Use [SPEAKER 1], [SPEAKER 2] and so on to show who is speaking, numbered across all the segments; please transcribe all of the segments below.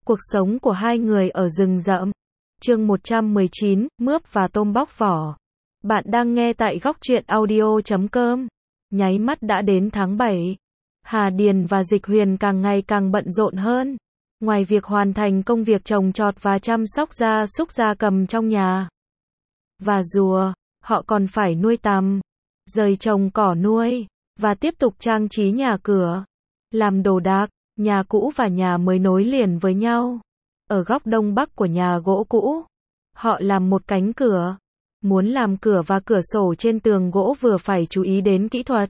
[SPEAKER 1] Cuộc sống của hai người ở rừng rậm. Chương 119, mướp và tôm bóc vỏ. Bạn đang nghe tại góc truyện audio.com. Nháy mắt đã đến tháng 7. Hà Điền và Dịch Huyền càng ngày càng bận rộn hơn. Ngoài việc hoàn thành công việc trồng trọt và chăm sóc gia súc gia cầm trong nhà và rùa, họ còn phải nuôi tằm, rời trồng cỏ nuôi, và tiếp tục trang trí nhà cửa, làm đồ đạc. Nhà cũ và nhà mới nối liền với nhau. Ở góc đông bắc của nhà gỗ cũ, họ làm một cánh cửa. Muốn làm cửa và cửa sổ trên tường gỗ vừa phải chú ý đến kỹ thuật,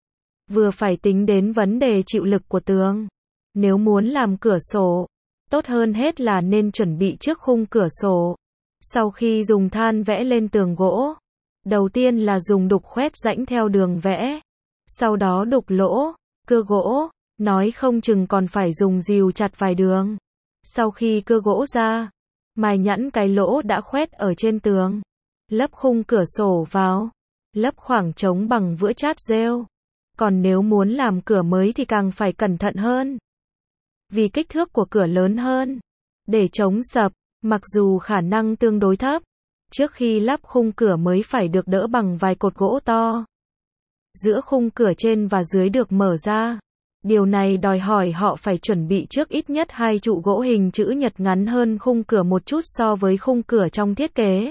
[SPEAKER 1] vừa phải tính đến vấn đề chịu lực của tường. Nếu muốn làm cửa sổ, tốt hơn hết là nên chuẩn bị trước khung cửa sổ. Sau khi dùng than vẽ lên tường gỗ, đầu tiên là dùng đục khoét rãnh theo đường vẽ, sau đó đục lỗ, cưa gỗ. Nói không chừng còn phải dùng rìu chặt vài đường. Sau khi cưa gỗ ra, mài nhẵn cái lỗ đã khoét ở trên tường, lấp khung cửa sổ vào, lấp khoảng trống bằng vữa chát rêu. Còn nếu muốn làm cửa mới thì càng phải cẩn thận hơn, vì kích thước của cửa lớn hơn. Để chống sập, mặc dù khả năng tương đối thấp, trước khi lắp khung cửa mới phải được đỡ bằng vài cột gỗ to. Giữa khung cửa trên và dưới được mở ra. Điều này đòi hỏi họ phải chuẩn bị trước ít nhất 2 trụ gỗ hình chữ nhật ngắn hơn khung cửa một chút so với khung cửa trong thiết kế.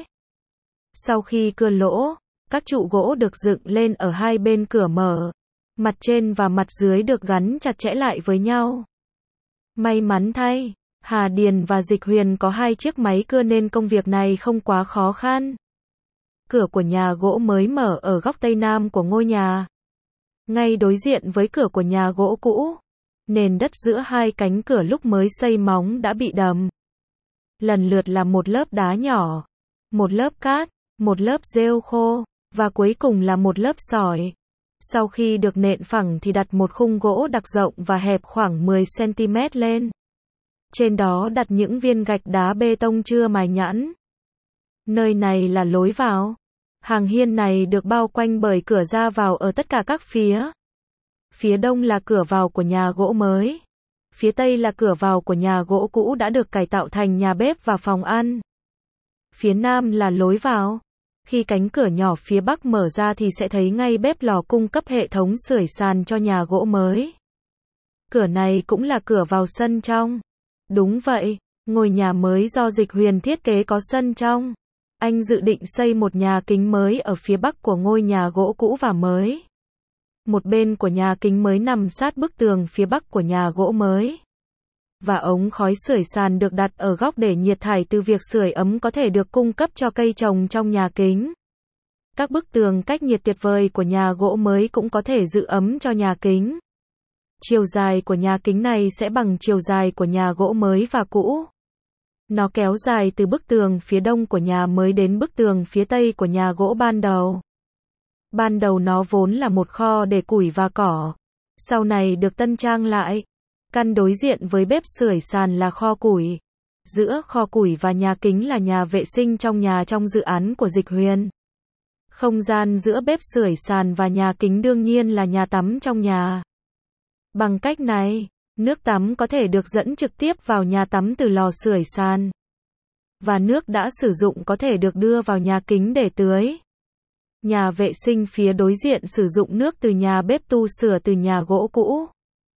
[SPEAKER 1] Sau khi cưa lỗ, các trụ gỗ được dựng lên ở hai bên cửa mở. Mặt trên và mặt dưới được gắn chặt chẽ lại với nhau. May mắn thay, Hà Điền và Dịch Huyền có 2 chiếc máy cưa nên công việc này không quá khó khăn. Cửa của nhà gỗ mới mở ở góc tây nam của ngôi nhà, ngay đối diện với cửa của nhà gỗ cũ. Nền đất giữa hai cánh cửa lúc mới xây móng đã bị đầm. Lần lượt là một lớp đá nhỏ, một lớp cát, một lớp rêu khô, và cuối cùng là một lớp sỏi. Sau khi được nện phẳng thì đặt một khung gỗ đặc rộng và hẹp khoảng 10 cm lên. Trên đó đặt những viên gạch đá bê tông chưa mài nhẵn. Nơi này là lối vào. Hàng hiên này được bao quanh bởi cửa ra vào ở tất cả các phía. Phía đông là cửa vào của nhà gỗ mới. Phía tây là cửa vào của nhà gỗ cũ đã được cải tạo thành nhà bếp và phòng ăn. Phía nam là lối vào. Khi cánh cửa nhỏ phía bắc mở ra thì sẽ thấy ngay bếp lò cung cấp hệ thống sưởi sàn cho nhà gỗ mới. Cửa này cũng là cửa vào sân trong. Đúng vậy, ngôi nhà mới do Dịch Huyền thiết kế có sân trong. Anh dự định xây một nhà kính mới ở phía bắc của ngôi nhà gỗ cũ và mới. Một bên của nhà kính mới nằm sát bức tường phía bắc của nhà gỗ mới. Và ống khói sưởi sàn được đặt ở góc để nhiệt thải từ việc sưởi ấm có thể được cung cấp cho cây trồng trong nhà kính. Các bức tường cách nhiệt tuyệt vời của nhà gỗ mới cũng có thể giữ ấm cho nhà kính. Chiều dài của nhà kính này sẽ bằng chiều dài của nhà gỗ mới và cũ. Nó kéo dài từ bức tường phía đông của nhà mới đến bức tường phía tây của nhà gỗ ban đầu. Ban đầu nó vốn là một kho để củi và cỏ. Sau này được tân trang lại. Căn đối diện với bếp sưởi sàn là kho củi. Giữa kho củi và nhà kính là nhà vệ sinh trong nhà trong dự án của Dịch Huyền. Không gian giữa bếp sưởi sàn và nhà kính đương nhiên là nhà tắm trong nhà. Bằng cách này, nước tắm có thể được dẫn trực tiếp vào nhà tắm từ lò sưởi sàn. Và nước đã sử dụng có thể được đưa vào nhà kính để tưới. Nhà vệ sinh phía đối diện sử dụng nước từ nhà bếp tu sửa từ nhà gỗ cũ.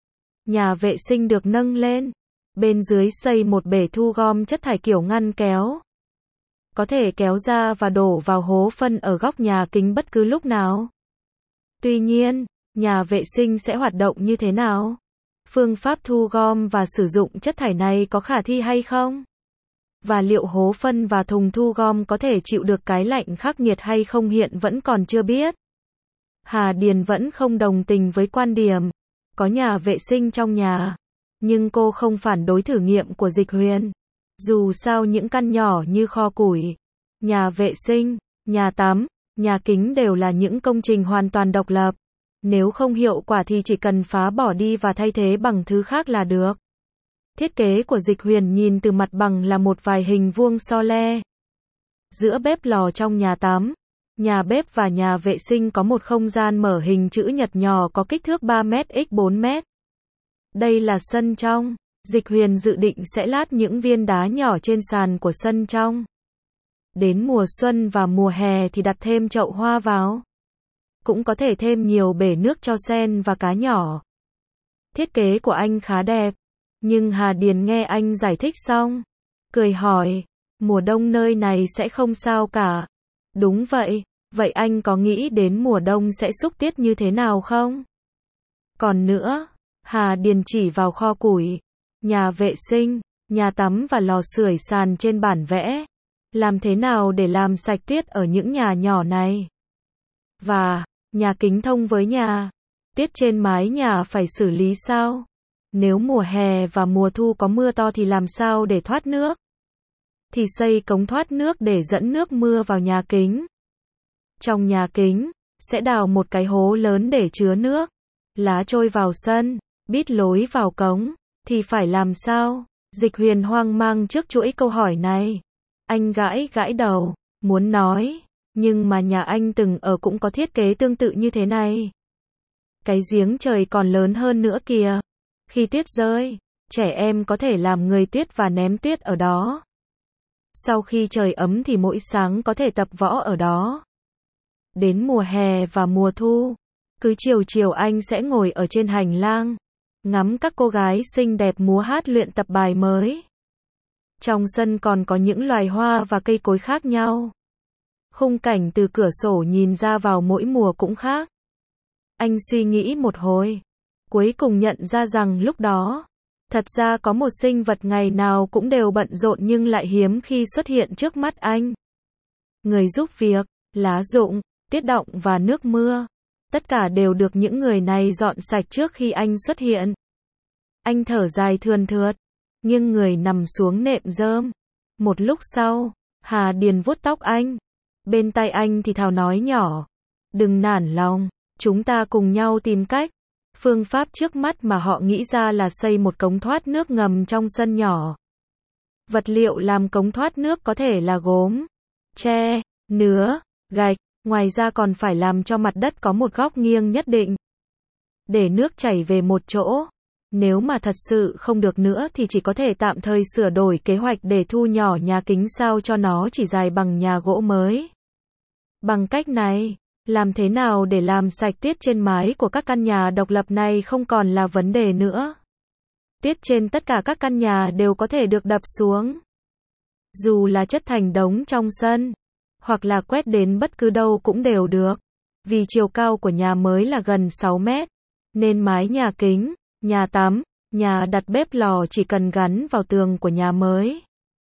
[SPEAKER 1] Nhà vệ sinh được nâng lên. Bên dưới xây một bể thu gom chất thải kiểu ngăn kéo. Có thể kéo ra và đổ vào hố phân ở góc nhà kính bất cứ lúc nào. Tuy nhiên, nhà vệ sinh sẽ hoạt động như thế nào? Phương pháp thu gom và sử dụng chất thải này có khả thi hay không? Và liệu hố phân và thùng thu gom có thể chịu được cái lạnh khắc nghiệt hay không hiện vẫn còn chưa biết. Hà Điền vẫn không đồng tình với quan điểm có nhà vệ sinh trong nhà, nhưng cô không phản đối thử nghiệm của Dịch Huyền. Dù sao những căn nhỏ như kho củi, nhà vệ sinh, nhà tắm, nhà kính đều là những công trình hoàn toàn độc lập. Nếu không hiệu quả thì chỉ cần phá bỏ đi và thay thế bằng thứ khác là được. Thiết kế của Dịch Huyền nhìn từ mặt bằng là một vài hình vuông so le. Giữa bếp lò trong nhà tắm, nhà bếp và nhà vệ sinh có một không gian mở hình chữ nhật nhỏ có kích thước 3m x 4m. Đây là sân trong. Dịch Huyền dự định sẽ lát những viên đá nhỏ trên sàn của sân trong. Đến mùa xuân và mùa hè thì đặt thêm chậu hoa vào. Cũng có thể thêm nhiều bể nước cho sen và cá nhỏ. Thiết kế của anh khá đẹp. Nhưng Hà Điền nghe anh giải thích xong, cười hỏi, mùa đông nơi này sẽ không sao cả. Đúng vậy, vậy anh có nghĩ đến mùa đông sẽ xúc tiết như thế nào không? Còn nữa, Hà Điền chỉ vào kho củi, nhà vệ sinh, nhà tắm và lò sưởi sàn trên bản vẽ. Làm thế nào để làm sạch tuyết ở những nhà nhỏ này? Và, nhà kính thông với nhà. Tuyết trên mái nhà phải xử lý sao? Nếu mùa hè và mùa thu có mưa to thì làm sao để thoát nước? Thì xây cống thoát nước để dẫn nước mưa vào nhà kính. Trong nhà kính, sẽ đào một cái hố lớn để chứa nước. Lá trôi vào sân, bít lối vào cống, thì phải làm sao? Dịch Huyền hoang mang trước chuỗi câu hỏi này. Anh gãi gãi đầu, muốn nói, nhưng mà nhà anh từng ở cũng có thiết kế tương tự như thế này. Cái giếng trời còn lớn hơn nữa kìa. Khi tuyết rơi, trẻ em có thể làm người tuyết và ném tuyết ở đó. Sau khi trời ấm thì mỗi sáng có thể tập võ ở đó. Đến mùa hè và mùa thu, cứ chiều chiều anh sẽ ngồi ở trên hành lang, ngắm các cô gái xinh đẹp múa hát luyện tập bài mới. Trong sân còn có những loài hoa và cây cối khác nhau. Khung cảnh từ cửa sổ nhìn ra vào mỗi mùa cũng khác. Anh suy nghĩ một hồi, cuối cùng nhận ra rằng lúc đó, thật ra có một sinh vật ngày nào cũng đều bận rộn nhưng lại hiếm khi xuất hiện trước mắt anh. Người giúp việc, lá rụng, tuyết động và nước mưa, tất cả đều được những người này dọn sạch trước khi anh xuất hiện. Anh thở dài thườn thượt, nghiêng người nằm xuống nệm rơm. Một lúc sau, Hà Điền vuốt tóc anh. Bên tai anh thì thào nói nhỏ, đừng nản lòng, chúng ta cùng nhau tìm cách. Phương pháp trước mắt mà họ nghĩ ra là xây một cống thoát nước ngầm trong sân nhỏ. Vật liệu làm cống thoát nước có thể là gốm, tre, nứa, gạch, ngoài ra còn phải làm cho mặt đất có một góc nghiêng nhất định, để nước chảy về một chỗ. Nếu mà thật sự không được nữa thì chỉ có thể tạm thời sửa đổi kế hoạch để thu nhỏ nhà kính sao cho nó chỉ dài bằng nhà gỗ mới. Bằng cách này, làm thế nào để làm sạch tuyết trên mái của các căn nhà độc lập này không còn là vấn đề nữa. Tuyết trên tất cả các căn nhà đều có thể được đập xuống. Dù là chất thành đống trong sân, hoặc là quét đến bất cứ đâu cũng đều được. Vì chiều cao của nhà mới là gần 6 mét, nên mái nhà kính, nhà tắm, nhà đặt bếp lò chỉ cần gắn vào tường của nhà mới,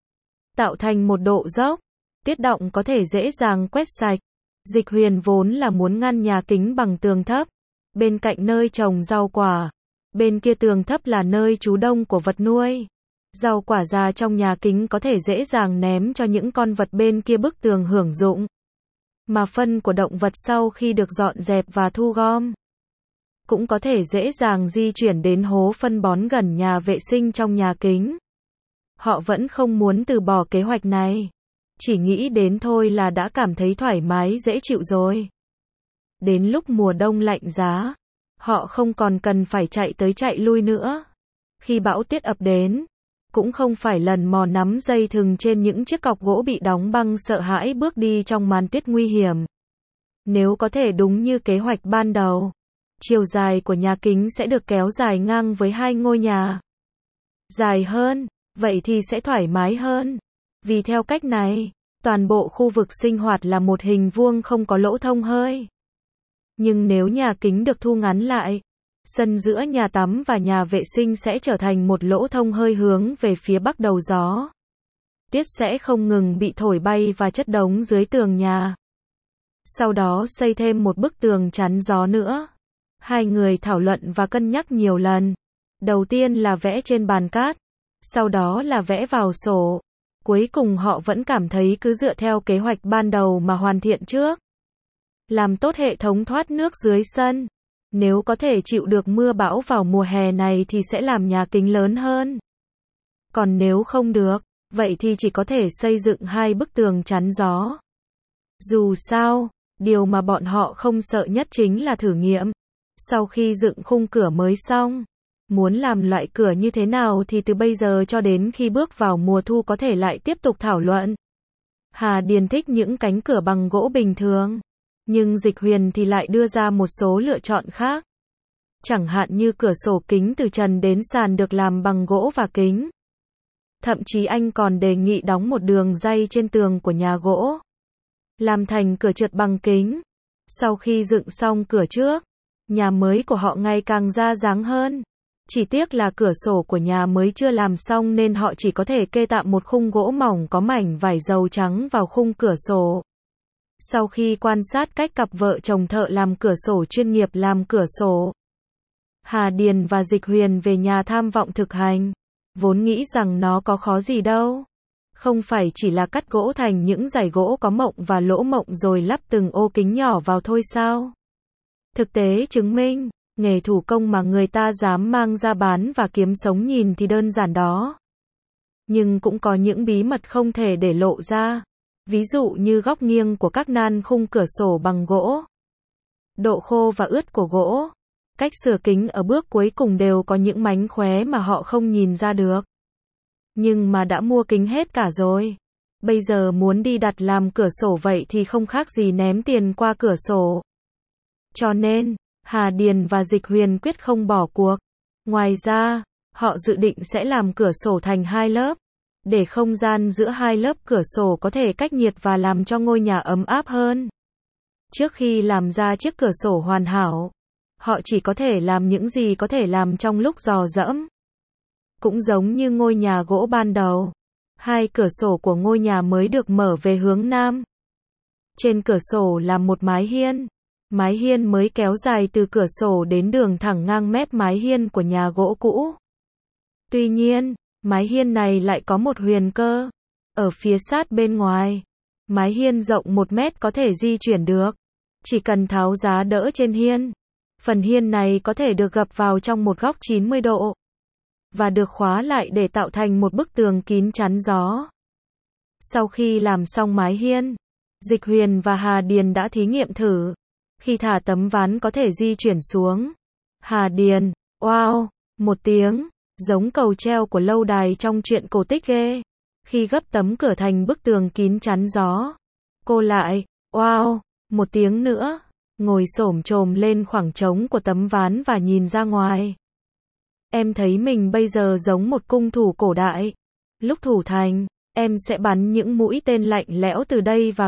[SPEAKER 1] tạo thành một độ dốc, tuyết động có thể dễ dàng quét sạch. Dịch Huyền vốn là muốn ngăn nhà kính bằng tường thấp, bên cạnh nơi trồng rau quả, bên kia tường thấp là nơi trú đông của vật nuôi. Rau quả già trong nhà kính có thể dễ dàng ném cho những con vật bên kia bức tường hưởng dụng. Mà phân của động vật sau khi được dọn dẹp và thu gom, cũng có thể dễ dàng di chuyển đến hố phân bón gần nhà vệ sinh trong nhà kính. Họ vẫn không muốn từ bỏ kế hoạch này. Chỉ nghĩ đến thôi là đã cảm thấy thoải mái dễ chịu rồi. Đến lúc mùa đông lạnh giá, họ không còn cần phải chạy tới chạy lui nữa. Khi bão tuyết ập đến, cũng không phải lần mò nắm dây thừng trên những chiếc cọc gỗ bị đóng băng sợ hãi bước đi trong màn tuyết nguy hiểm. Nếu có thể đúng như kế hoạch ban đầu, chiều dài của nhà kính sẽ được kéo dài ngang với hai ngôi nhà. Dài hơn, vậy thì sẽ thoải mái hơn. Vì theo cách này, toàn bộ khu vực sinh hoạt là một hình vuông không có lỗ thông hơi. Nhưng nếu nhà kính được thu ngắn lại, sân giữa nhà tắm và nhà vệ sinh sẽ trở thành một lỗ thông hơi hướng về phía bắc đầu gió. Tuyết sẽ không ngừng bị thổi bay và chất đống dưới tường nhà. Sau đó xây thêm một bức tường chắn gió nữa. Hai người thảo luận và cân nhắc nhiều lần. Đầu tiên là vẽ trên bàn cát, sau đó là vẽ vào sổ. Cuối cùng họ vẫn cảm thấy cứ dựa theo kế hoạch ban đầu mà hoàn thiện trước. Làm tốt hệ thống thoát nước dưới sân. Nếu có thể chịu được mưa bão vào mùa hè này thì sẽ làm nhà kính lớn hơn. Còn nếu không được, vậy thì chỉ có thể xây dựng hai bức tường chắn gió. Dù sao, điều mà bọn họ không sợ nhất chính là thử nghiệm. Sau khi dựng khung cửa mới xong, Muốn làm loại cửa như thế nào thì từ bây giờ cho đến khi bước vào mùa thu có thể lại tiếp tục thảo luận. Hà Điền thích những cánh cửa bằng gỗ bình thường, nhưng Dịch Huyền thì lại đưa ra một số lựa chọn khác. Chẳng hạn như cửa sổ kính từ trần đến sàn được làm bằng gỗ và kính. Thậm chí anh còn đề nghị đóng một đường ray trên tường của nhà gỗ, làm thành cửa trượt bằng kính. Sau khi dựng xong cửa trước, nhà mới của họ ngày càng ra dáng hơn. Chỉ tiếc là cửa sổ của nhà mới chưa làm xong nên họ chỉ có thể kê tạm một khung gỗ mỏng có mảnh vải dầu trắng vào khung cửa sổ. Sau khi quan sát cách cặp vợ chồng thợ làm cửa sổ chuyên nghiệp làm cửa sổ, Hà Điền và Dịch Huyền về nhà tham vọng thực hành. Vốn nghĩ rằng nó có khó gì đâu. Không phải chỉ là cắt gỗ thành những dải gỗ có mộng và lỗ mộng rồi lắp từng ô kính nhỏ vào thôi sao? Thực tế chứng minh, nghề thủ công mà người ta dám mang ra bán và kiếm sống nhìn thì đơn giản đó. Nhưng cũng có những bí mật không thể để lộ ra. Ví dụ như góc nghiêng của các nan khung cửa sổ bằng gỗ, độ khô và ướt của gỗ, cách sửa kính ở bước cuối cùng đều có những mánh khóe mà họ không nhìn ra được. Nhưng mà đã mua kính hết cả rồi. Bây giờ muốn đi đặt làm cửa sổ vậy thì không khác gì ném tiền qua cửa sổ. Cho nên, Hà Điền và Dịch Huyền quyết không bỏ cuộc. Ngoài ra, họ dự định sẽ làm cửa sổ thành 2 lớp, để không gian giữa 2 lớp cửa sổ có thể cách nhiệt và làm cho ngôi nhà ấm áp hơn. Trước khi làm ra chiếc cửa sổ hoàn hảo, họ chỉ có thể làm những gì có thể làm trong lúc dò dẫm. Cũng giống như ngôi nhà gỗ ban đầu, 2 cửa sổ của ngôi nhà mới được mở về hướng nam. Trên cửa sổ là một mái hiên. Mái hiên mới kéo dài từ cửa sổ đến đường thẳng ngang mép mái hiên của nhà gỗ cũ. Tuy nhiên, mái hiên này lại có một huyền cơ. Ở phía sát bên ngoài, mái hiên rộng 1 mét có thể di chuyển được. Chỉ cần tháo giá đỡ trên hiên, phần hiên này có thể được gập vào trong một góc 90 độ. Và được khóa lại để tạo thành một bức tường kín chắn gió. Sau khi làm xong mái hiên, Dịch Huyền và Hà Điền đã thí nghiệm thử. Khi thả tấm ván có thể di chuyển xuống. Hà Điền, wow, một tiếng, giống cầu treo của lâu đài trong truyện cổ tích ghê. Khi gấp tấm cửa thành bức tường kín chắn gió. Cô lại, wow, một tiếng nữa, ngồi xổm chồm lên khoảng trống của tấm ván và nhìn ra ngoài. Em thấy mình bây giờ giống một cung thủ cổ đại. Lúc thủ thành, em sẽ bắn những mũi tên lạnh lẽo từ đây và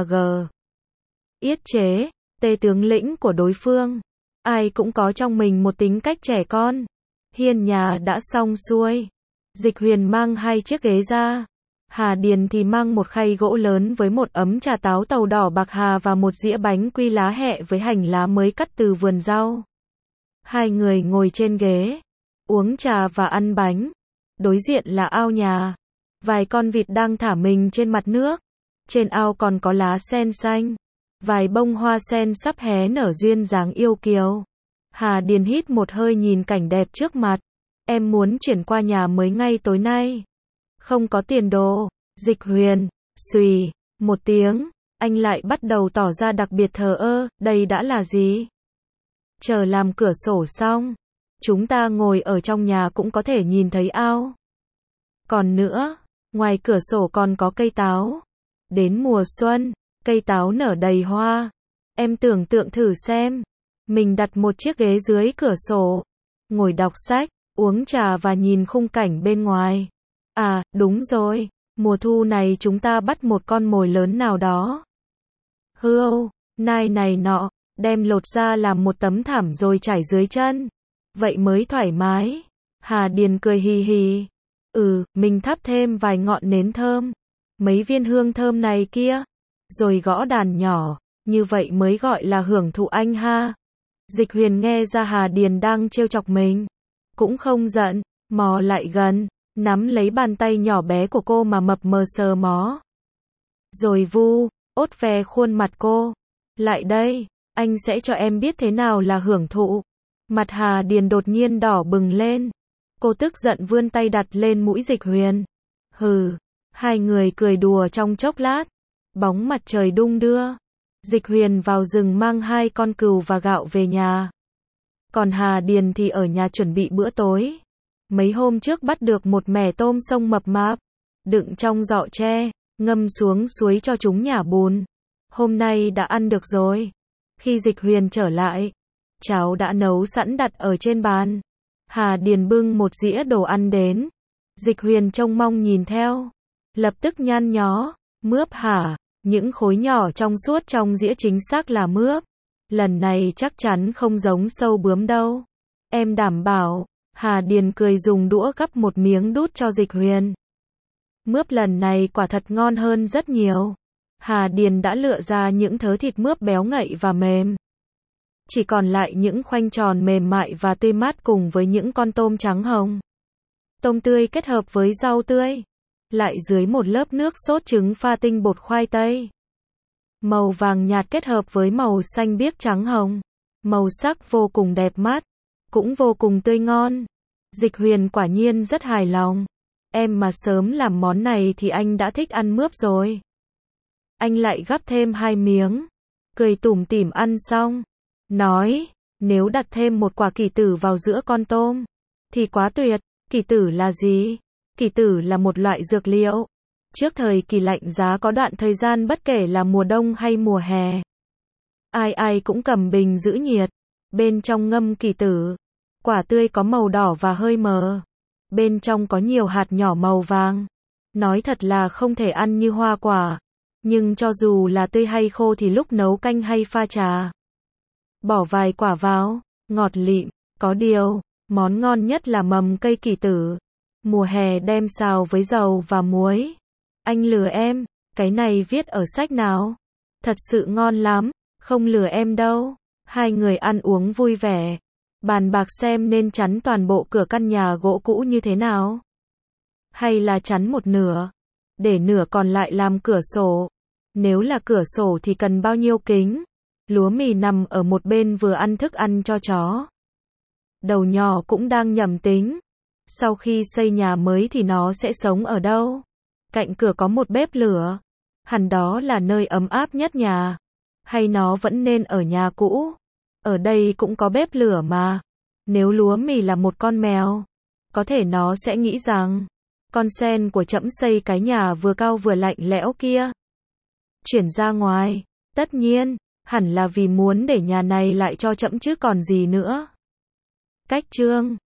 [SPEAKER 1] yết chế tê tướng lĩnh của đối phương. Ai cũng có trong mình một tính cách trẻ con. Hiên nhà đã xong xuôi. Dịch Huyền mang 2 chiếc ghế ra. Hà Điền thì mang một khay gỗ lớn với một ấm trà táo tàu đỏ bạc hà và một dĩa bánh quy lá hẹ với hành lá mới cắt từ vườn rau. 2 người ngồi trên ghế, uống trà và ăn bánh. Đối diện là ao nhà. Vài con vịt đang thả mình trên mặt nước. Trên ao còn có lá sen xanh. Vài bông hoa sen sắp hé nở duyên dáng yêu kiều. Hà Điền hít một hơi nhìn cảnh đẹp trước mặt. Em muốn chuyển qua nhà mới ngay tối nay. Không có tiền đồ. Dịch Huyền, xùy, một tiếng, anh lại bắt đầu tỏ ra đặc biệt thờ ơ, đây đã là gì? Chờ làm cửa sổ xong, chúng ta ngồi ở trong nhà cũng có thể nhìn thấy ao. Còn nữa, ngoài cửa sổ còn có cây táo. Đến mùa xuân, cây táo nở đầy hoa. Em tưởng tượng thử xem, mình đặt một chiếc ghế dưới cửa sổ, ngồi đọc sách, uống trà và nhìn khung cảnh bên ngoài. À, đúng rồi, mùa thu này chúng ta bắt một con mồi lớn nào đó. Hươu, nai này nọ, đem lột ra làm một tấm thảm rồi trải dưới chân. Vậy mới thoải mái. Hà Điền cười hì hì. Mình thắp thêm vài ngọn nến thơm. Mấy viên hương thơm này kia. Rồi gõ đàn nhỏ, như vậy mới gọi là hưởng thụ anh ha. Dịch Huyền nghe ra Hà Điền đang trêu chọc mình. Cũng không giận, mò lại gần, nắm lấy bàn tay nhỏ bé của cô mà mập mờ sờ mó. Rồi ốt ve khuôn mặt cô. Lại đây, anh sẽ cho em biết thế nào là hưởng thụ. Mặt Hà Điền đột nhiên đỏ bừng lên. Cô tức giận vươn tay đặt lên mũi Dịch Huyền. Hai người cười đùa trong chốc lát. Bóng mặt trời đung đưa. Dịch Huyền vào rừng mang 2 con cừu và gạo về nhà. Còn Hà Điền thì ở nhà chuẩn bị bữa tối. Mấy hôm trước bắt được một mẻ tôm sông mập mạp, đựng trong giọ tre, ngâm xuống suối cho chúng nhả bùn. Hôm nay đã ăn được rồi. Khi Dịch Huyền trở lại, cháo đã nấu sẵn đặt ở trên bàn. Hà Điền bưng một dĩa đồ ăn đến. Dịch Huyền trông mong nhìn theo, lập tức nhăn nhó, mướp hả? Những khối nhỏ trong suốt trong dĩa chính xác là mướp. Lần này chắc chắn không giống sâu bướm đâu. Em đảm bảo. Hà Điền cười dùng đũa gắp một miếng đút cho Dịch Huyền. Mướp lần này quả thật ngon hơn rất nhiều. Hà Điền đã lựa ra những thớ thịt mướp béo ngậy và mềm. Chỉ còn lại những khoanh tròn mềm mại và tươi mát cùng với những con tôm trắng hồng. Tôm tươi kết hợp với rau tươi. Lại dưới một lớp nước sốt trứng pha tinh bột khoai tây. Màu vàng nhạt kết hợp với màu xanh biếc trắng hồng. Màu sắc vô cùng đẹp mắt. Cũng vô cùng tươi ngon. Dịch Huyền quả nhiên rất hài lòng. Em mà sớm làm món này thì anh đã thích ăn mướp rồi. Anh lại gắp thêm 2 miếng. Cười tủm tỉm ăn xong. Nói, nếu đặt thêm một quả kỷ tử vào giữa con tôm, thì quá tuyệt. Kỷ tử là gì? Kỷ tử là một loại dược liệu. Trước thời kỳ lạnh giá có đoạn thời gian bất kể là mùa đông hay mùa hè. Ai ai cũng cầm bình giữ nhiệt. Bên trong ngâm kỷ tử. Quả tươi có màu đỏ và hơi mờ. Bên trong có nhiều hạt nhỏ màu vàng. Nói thật là không thể ăn như hoa quả. Nhưng cho dù là tươi hay khô thì lúc nấu canh hay pha trà, bỏ vài quả vào, ngọt lịm. Có điều, món ngon nhất là mầm cây kỷ tử. Mùa hè đem xào với dầu và muối. Anh lừa em, cái này viết ở sách nào? Thật sự ngon lắm, không lừa em đâu. Hai người ăn uống vui vẻ. Bàn bạc xem nên chắn toàn bộ cửa căn nhà gỗ cũ như thế nào. Hay là chắn một nửa, để nửa còn lại làm cửa sổ. Nếu là cửa sổ thì cần bao nhiêu kính? Lúa mì nằm ở một bên vừa ăn thức ăn cho chó. Đầu nhỏ cũng đang nhẩm tính. Sau khi xây nhà mới thì nó sẽ sống ở đâu? Cạnh cửa có một bếp lửa. Hẳn đó là nơi ấm áp nhất nhà. Hay nó vẫn nên ở nhà cũ? Ở đây cũng có bếp lửa mà. Nếu lúa mì là một con mèo, có thể nó sẽ nghĩ rằng con sen của trẫm xây cái nhà vừa cao vừa lạnh lẽo kia chuyển ra ngoài. Tất nhiên, hẳn là vì muốn để nhà này lại cho trẫm chứ còn gì nữa. Cách chương